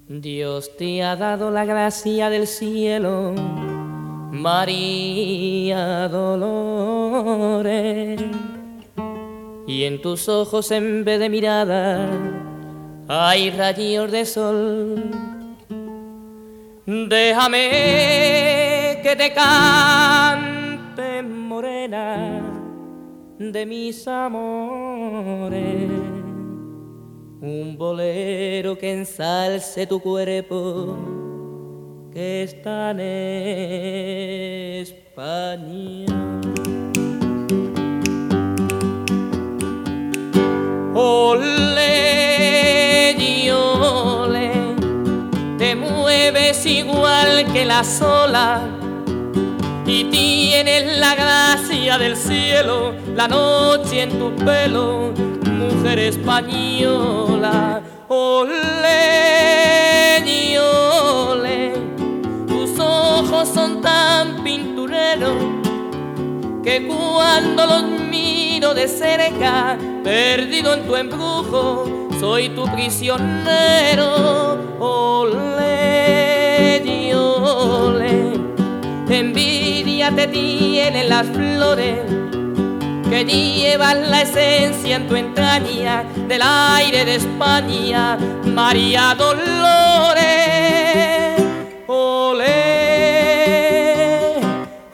Dios te ha dado la gracia del cielo, María Dolores, y en tus ojos en vez de mirada hay rayos de sol. Déjame que te cante, morena, de mis amores, un bolero que ensalce tu cuerpo que está en España. Ole, y ole, te mueves igual que las olas y tienes la gracia del cielo, la noche en tu pelo, mujer española. Ole, y ole, tus ojos son tan pintureros que cuando los miro de cerca, perdido en tu embrujo, soy tu prisionero. Ole, y ole, envidia te tienen las flores que llevan la esencia en tu entraña del aire de España, María Dolores. Ole,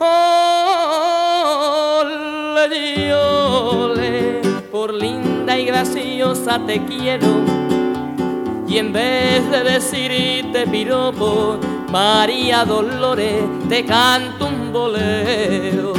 ole, y ole, por linda y graciosa te quiero, y en vez de decirte piropo, María Dolores, te canto un bolero.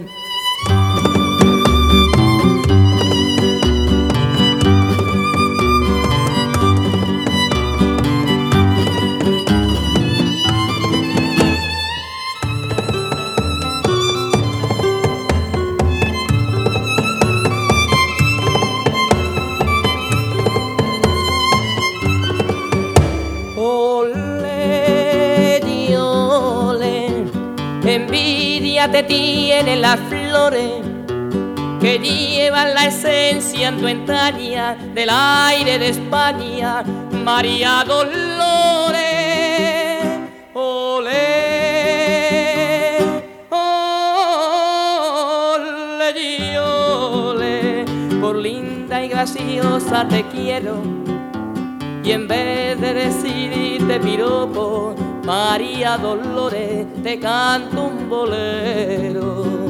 Envidia te tienen las flores que llevan la esencia en tu entraña del aire de España, María Dolores. Ole, ole, y ole, por linda y graciosa te quiero, y en vez de decirte piropo, María Dolores, te canto un bolero.